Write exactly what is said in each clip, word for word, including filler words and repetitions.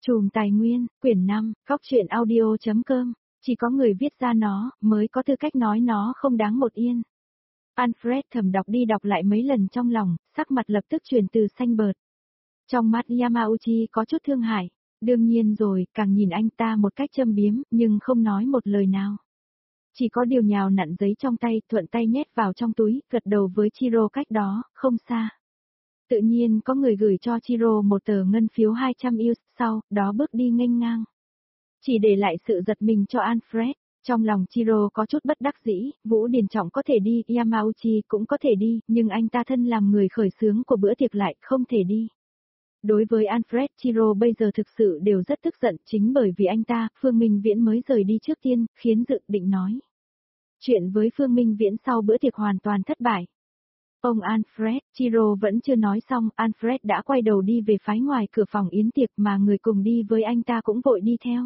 Chùm tài nguyên, quyển năm, góc truyện audio.com, chỉ có người viết ra nó, mới có tư cách nói nó không đáng một yên. Alfred thầm đọc đi đọc lại mấy lần trong lòng, sắc mặt lập tức chuyển từ xanh bợt. Trong mắt Yamauchi có chút thương hại, đương nhiên rồi, càng nhìn anh ta một cách châm biếm, nhưng không nói một lời nào. Chỉ có điều nhào nặn giấy trong tay, thuận tay nhét vào trong túi, gật đầu với Chiro cách đó, không xa. Tự nhiên có người gửi cho Chiro một tờ ngân phiếu hai trăm yen, sau đó bước đi nghênh ngang. Chỉ để lại sự giật mình cho Alfred, trong lòng Chiro có chút bất đắc dĩ, Vũ Điền Trọng có thể đi, Yamauchi cũng có thể đi, nhưng anh ta thân làm người khởi xướng của bữa tiệc lại không thể đi. Đối với Alfred, Chiro bây giờ thực sự đều rất tức giận, chính bởi vì anh ta, Phương Minh Viễn mới rời đi trước tiên, khiến dự định nói chuyện với Phương Minh Viễn sau bữa tiệc hoàn toàn thất bại. Ông Alfred, Chiro vẫn chưa nói xong, Alfred đã quay đầu đi về phái ngoài cửa phòng yến tiệc mà người cùng đi với anh ta cũng vội đi theo.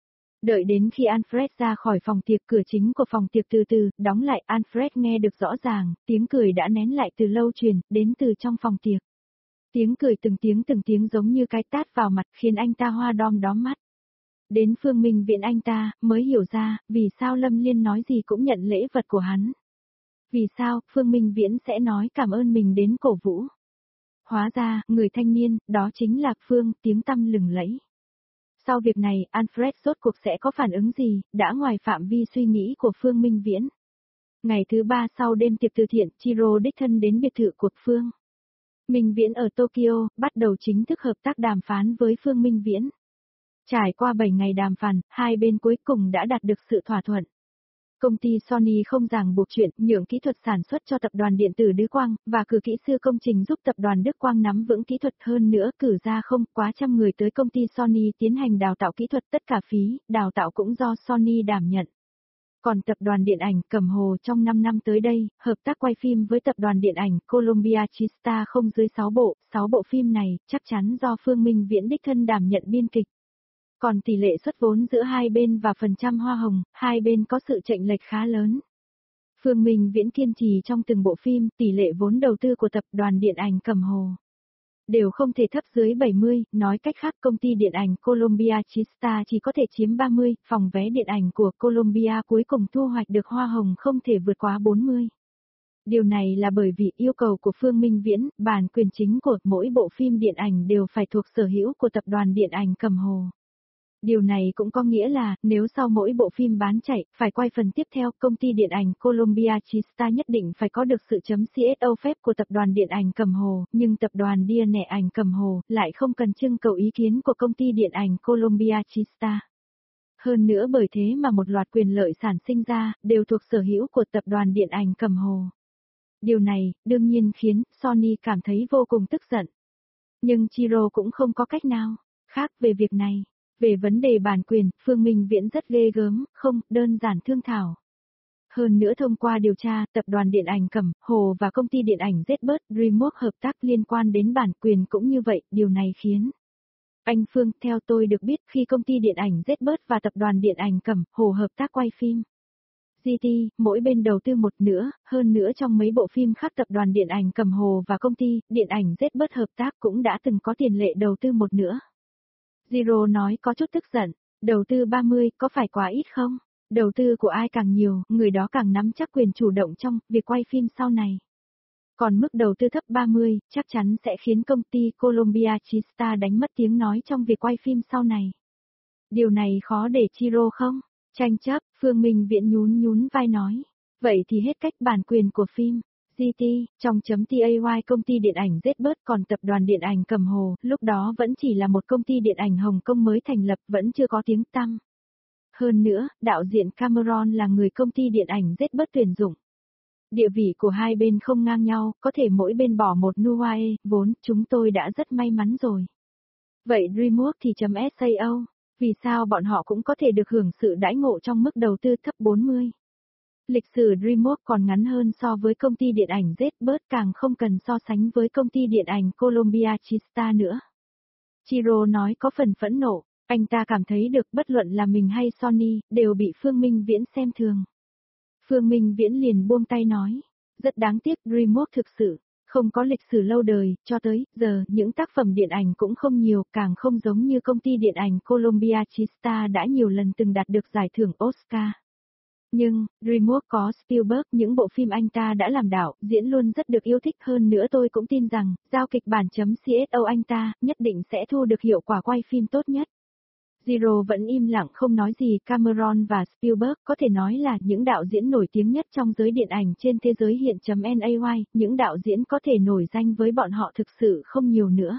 Đợi đến khi Alfred ra khỏi phòng tiệc, cửa chính của phòng tiệc từ từ đóng lại, Alfred nghe được rõ ràng, tiếng cười đã nén lại từ lâu truyền, đến từ trong phòng tiệc. Tiếng cười từng tiếng từng tiếng giống như cái tát vào mặt khiến anh ta hoa đom đóm mắt. Đến Phương Minh Viễn anh ta mới hiểu ra, vì sao Lâm Liên nói gì cũng nhận lễ vật của hắn. Vì sao, Phương Minh Viễn sẽ nói cảm ơn mình đến cổ vũ. Hóa ra, người thanh niên, đó chính là Phương, tiếng tăm lừng lẫy. Sau việc này, Alfred rốt cuộc sẽ có phản ứng gì, đã ngoài phạm vi suy nghĩ của Phương Minh Viễn. Ngày thứ ba sau đêm tiệc từ thiện, Chiro đích thân đến biệt thự của Phương Minh Viễn ở Tokyo, bắt đầu chính thức hợp tác đàm phán với Phương Minh Viễn. Trải qua bảy ngày đàm phán, hai bên cuối cùng đã đạt được sự thỏa thuận. Công ty Sony không ràng buộc chuyện nhượng kỹ thuật sản xuất cho tập đoàn điện tử Đức Quang, và cử kỹ sư công trình giúp tập đoàn Đức Quang nắm vững kỹ thuật, hơn nữa cử ra không quá trăm người tới công ty Sony tiến hành đào tạo kỹ thuật, tất cả phí, đào tạo cũng do Sony đảm nhận. Còn tập đoàn điện ảnh Cẩm Hồ trong năm năm tới đây, hợp tác quay phim với tập đoàn điện ảnh Columbia Chista không dưới sáu bộ, sáu bộ phim này chắc chắn do Phương Minh Viễn đích thân đảm nhận biên kịch. Còn tỷ lệ suất vốn giữa hai bên và phần trăm hoa hồng, hai bên có sự chênh lệch khá lớn. Phương Minh Viễn kiên trì trong từng bộ phim, tỷ lệ vốn đầu tư của tập đoàn điện ảnh Cẩm Hồ đều không thể thấp dưới bảy mươi, nói cách khác công ty điện ảnh Columbia Chista chỉ có thể chiếm ba mươi, phòng vé điện ảnh của Columbia cuối cùng thu hoạch được hoa hồng không thể vượt quá bốn mươi. Điều này là bởi vì yêu cầu của Phương Minh Viễn, bản quyền chính của mỗi bộ phim điện ảnh đều phải thuộc sở hữu của tập đoàn điện ảnh Cẩm Hồ. Điều này cũng có nghĩa là, nếu sau mỗi bộ phim bán chạy, phải quay phần tiếp theo, công ty điện ảnh Columbia Chista nhất định phải có được sự chấm xê ét o phép của tập đoàn điện ảnh Cẩm Hồ, nhưng tập đoàn điện ảnh Cẩm Hồ lại không cần trưng cầu ý kiến của công ty điện ảnh Columbia Chista. Hơn nữa bởi thế mà một loạt quyền lợi sản sinh ra, đều thuộc sở hữu của tập đoàn điện ảnh Cẩm Hồ. Điều này, đương nhiên khiến Sony cảm thấy vô cùng tức giận. Nhưng Chiro cũng không có cách nào khác về việc này. Về vấn đề bản quyền, Phương Minh Viễn rất ghê gớm, không, đơn giản thương thảo. Hơn nữa thông qua điều tra, tập đoàn điện ảnh Cẩm Hồ và công ty điện ảnh Zbird Remote hợp tác liên quan đến bản quyền cũng như vậy, điều này khiến anh Phương, theo tôi được biết, khi công ty điện ảnh Zbird và tập đoàn điện ảnh Cẩm Hồ hợp tác quay phim giê tê, mỗi bên đầu tư một nữa, hơn nữa trong mấy bộ phim khác tập đoàn điện ảnh Cẩm Hồ và công ty điện ảnh Zbird hợp tác cũng đã từng có tiền lệ đầu tư một nữa. Zero nói có chút tức giận, đầu tư ba mươi có phải quá ít không? Đầu tư của ai càng nhiều, người đó càng nắm chắc quyền chủ động trong việc quay phim sau này. Còn mức đầu tư thấp ba mươi, chắc chắn sẽ khiến công ty Columbia Chista đánh mất tiếng nói trong việc quay phim sau này. Điều này khó để Chiro không? Tranh chấp, Phương Minh Viễn nhún nhún vai nói. Vậy thì hết cách bản quyền của phim giê tê, trong chấm tay công ty điện ảnh Zbird, còn tập đoàn điện ảnh Cẩm Hồ, lúc đó vẫn chỉ là một công ty điện ảnh Hồng Kông mới thành lập, vẫn chưa có tiếng tăm. Hơn nữa, đạo diễn Cameron là người công ty điện ảnh Zbird tuyển dụng. Địa vị của hai bên không ngang nhau, có thể mỗi bên bỏ một nuae, vốn, chúng tôi đã rất may mắn rồi. Vậy DreamWorks thì chấm sao, vì sao bọn họ cũng có thể được hưởng sự đãi ngộ trong mức đầu tư thấp bốn mươi? Lịch sử DreamWorks còn ngắn hơn so với công ty điện ảnh Zbird, càng không cần so sánh với công ty điện ảnh Columbia Chista nữa. Chiro nói có phần phẫn nộ, anh ta cảm thấy được bất luận là mình hay Sony, đều bị Phương Minh Viễn xem thường. Phương Minh Viễn liền buông tay nói, rất đáng tiếc DreamWorks thực sự Không có lịch sử lâu đời, cho tới giờ những tác phẩm điện ảnh cũng không nhiều, càng không giống như công ty điện ảnh Columbia Chista đã nhiều lần từng đạt được giải thưởng Oscar. Nhưng, DreamWorks có Spielberg, những bộ phim anh ta đã làm đạo, diễn luôn rất được yêu thích, hơn nữa tôi cũng tin rằng, giao kịch bản.cso anh ta, nhất định sẽ thu được hiệu quả quay phim tốt nhất. Zero vẫn im lặng không nói gì, Cameron và Spielberg có thể nói là những đạo diễn nổi tiếng nhất trong giới điện ảnh trên thế giới hiện.nay, những đạo diễn có thể nổi danh với bọn họ thực sự không nhiều nữa.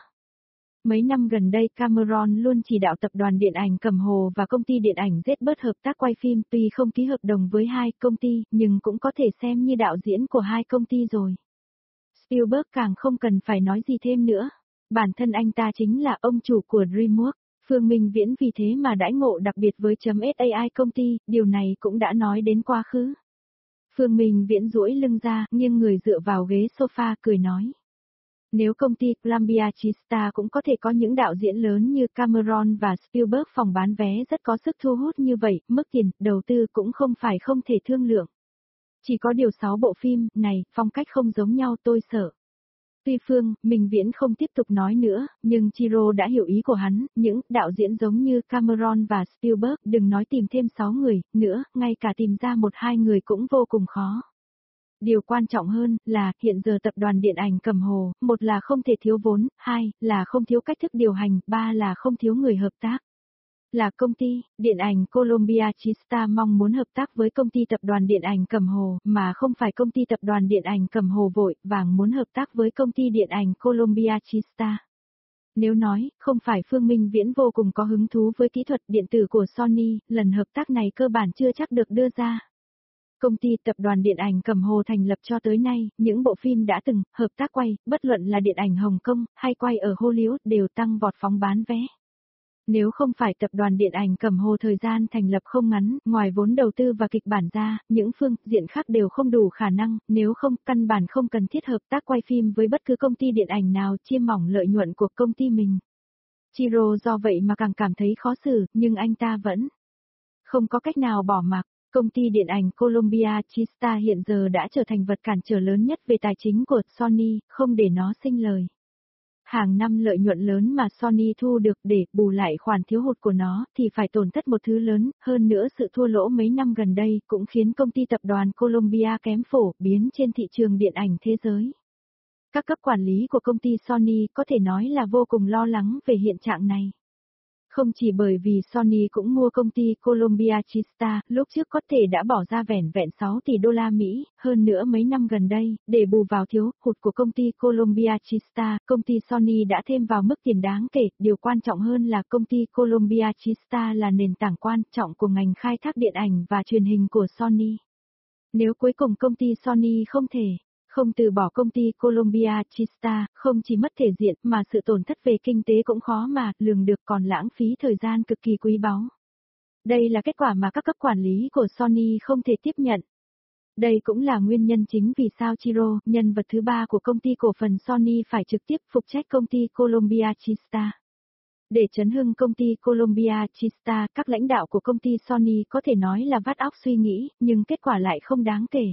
Mấy năm gần đây Cameron luôn chỉ đạo tập đoàn điện ảnh Cầm Hồ và công ty điện ảnh Zbird hợp tác quay phim, tuy không ký hợp đồng với hai công ty, nhưng cũng có thể xem như đạo diễn của hai công ty rồi. Spielberg càng không cần phải nói gì thêm nữa. Bản thân anh ta chính là ông chủ của DreamWorks. Phương Minh Viễn vì thế mà đãi ngộ đặc biệt với .sai công ty, điều này cũng đã nói đến quá khứ. Phương Minh Viễn duỗi lưng ra, nghiêng người dựa vào ghế sofa cười nói. Nếu công ty Columbia Chista cũng có thể có những đạo diễn lớn như Cameron và Spielberg, phòng bán vé rất có sức thu hút như vậy, mức tiền, đầu tư cũng không phải không thể thương lượng. Chỉ có điều sáu bộ phim này, phong cách không giống nhau tôi sợ. Tuy Phương Minh Viễn không tiếp tục nói nữa, nhưng Chiro đã hiểu ý của hắn, những đạo diễn giống như Cameron và Spielberg, đừng nói tìm thêm sáu người nữa, ngay cả tìm ra một hai người cũng vô cùng khó. Điều quan trọng hơn là hiện giờ tập đoàn điện ảnh Cầm Hồ, một là không thể thiếu vốn, hai là không thiếu cách thức điều hành, ba là không thiếu người hợp tác. Là công ty, điện ảnh Columbia Chista mong muốn hợp tác với công ty tập đoàn điện ảnh Cầm Hồ, mà không phải công ty tập đoàn điện ảnh Cầm Hồ vội vàng muốn hợp tác với công ty điện ảnh Columbia Chista. Nếu nói, không phải Phương Minh Viễn vô cùng có hứng thú với kỹ thuật điện tử của Sony, lần hợp tác này cơ bản chưa chắc được đưa ra. Công ty tập đoàn điện ảnh Cầm Hồ thành lập cho tới nay, những bộ phim đã từng hợp tác quay, bất luận là điện ảnh Hồng Kông hay quay ở Hollywood đều tăng vọt phóng bán vé. Nếu không phải tập đoàn điện ảnh Cầm Hồ thời gian thành lập không ngắn, ngoài vốn đầu tư và kịch bản ra, những phương diện khác đều không đủ khả năng, nếu không, căn bản không cần thiết hợp tác quay phim với bất cứ công ty điện ảnh nào chiêm mỏng lợi nhuận của công ty mình. Chiro do vậy mà càng cảm thấy khó xử, nhưng anh ta vẫn không có cách nào bỏ mặc. Công ty điện ảnh Columbia Chista hiện giờ đã trở thành vật cản trở lớn nhất về tài chính của Sony, không để nó sinh lời. Hàng năm lợi nhuận lớn mà Sony thu được để bù lại khoản thiếu hụt của nó thì phải tổn thất một thứ lớn, hơn nữa sự thua lỗ mấy năm gần đây cũng khiến công ty tập đoàn Columbia kém phổ biến trên thị trường điện ảnh thế giới. Các cấp quản lý của công ty Sony có thể nói là vô cùng lo lắng về hiện trạng này. Không chỉ bởi vì Sony cũng mua công ty Columbia Chista, lúc trước có thể đã bỏ ra vẻn vẹn sáu tỷ đô la Mỹ, hơn nữa mấy năm gần đây, để bù vào thiếu hụt của công ty Columbia Chista, công ty Sony đã thêm vào mức tiền đáng kể, điều quan trọng hơn là công ty Columbia Chista là nền tảng quan trọng của ngành khai thác điện ảnh và truyền hình của Sony. Nếu cuối cùng công ty Sony không thể Không từ bỏ công ty Columbia Chista, không chỉ mất thể diện mà sự tổn thất về kinh tế cũng khó mà lường được, còn lãng phí thời gian cực kỳ quý báu. Đây là kết quả mà các cấp quản lý của Sony không thể tiếp nhận. Đây cũng là nguyên nhân chính vì sao Chiro, nhân vật thứ ba của công ty cổ phần Sony, phải trực tiếp phụ trách công ty Columbia Chista. Để chấn hưng công ty Columbia Chista, các lãnh đạo của công ty Sony có thể nói là vắt óc suy nghĩ, nhưng kết quả lại không đáng kể.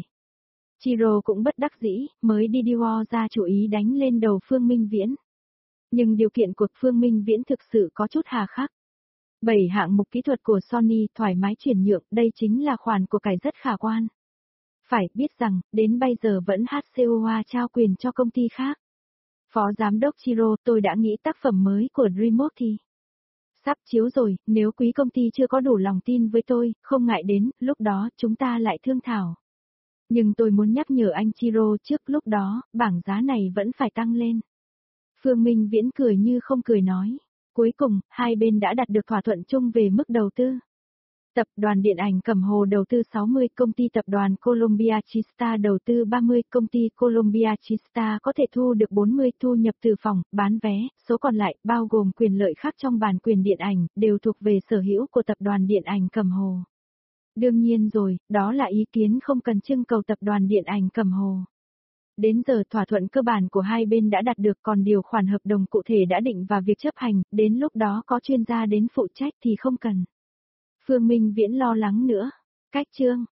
Chiro cũng bất đắc dĩ, mới đi Dior ra chủ ý đánh lên đầu Phương Minh Viễn. Nhưng điều kiện của Phương Minh Viễn thực sự có chút hà khắc. Bảy hạng mục kỹ thuật của Sony thoải mái chuyển nhượng, đây chính là khoản của cải rất khả quan. Phải biết rằng, đến bây giờ vẫn hát xê o a trao quyền cho công ty khác. Phó Giám đốc Chiro, tôi đã nghĩ tác phẩm mới của DreamWorks thì sắp chiếu rồi, nếu quý công ty chưa có đủ lòng tin với tôi, không ngại đến, lúc đó chúng ta lại thương thảo. Nhưng tôi muốn nhắc nhở anh Chiro trước lúc đó, bảng giá này vẫn phải tăng lên. Phương Minh Viễn cười như không cười nói. Cuối cùng, hai bên đã đạt được thỏa thuận chung về mức đầu tư. Tập đoàn điện ảnh Cầm Hồ đầu tư sáu mươi, công ty tập đoàn Columbia Chista đầu tư ba mươi, công ty Columbia Chista có thể thu được bốn mươi, thu nhập từ phòng, bán vé, số còn lại, bao gồm quyền lợi khác trong bản quyền điện ảnh, đều thuộc về sở hữu của tập đoàn điện ảnh Cầm Hồ. Đương nhiên rồi, đó là ý kiến không cần trưng cầu tập đoàn điện ảnh Cầm Hồ. Đến giờ thỏa thuận cơ bản của hai bên đã đạt được, còn điều khoản hợp đồng cụ thể đã định và việc chấp hành, đến lúc đó có chuyên gia đến phụ trách thì không cần. Phương Minh Viễn lo lắng nữa. Cách chương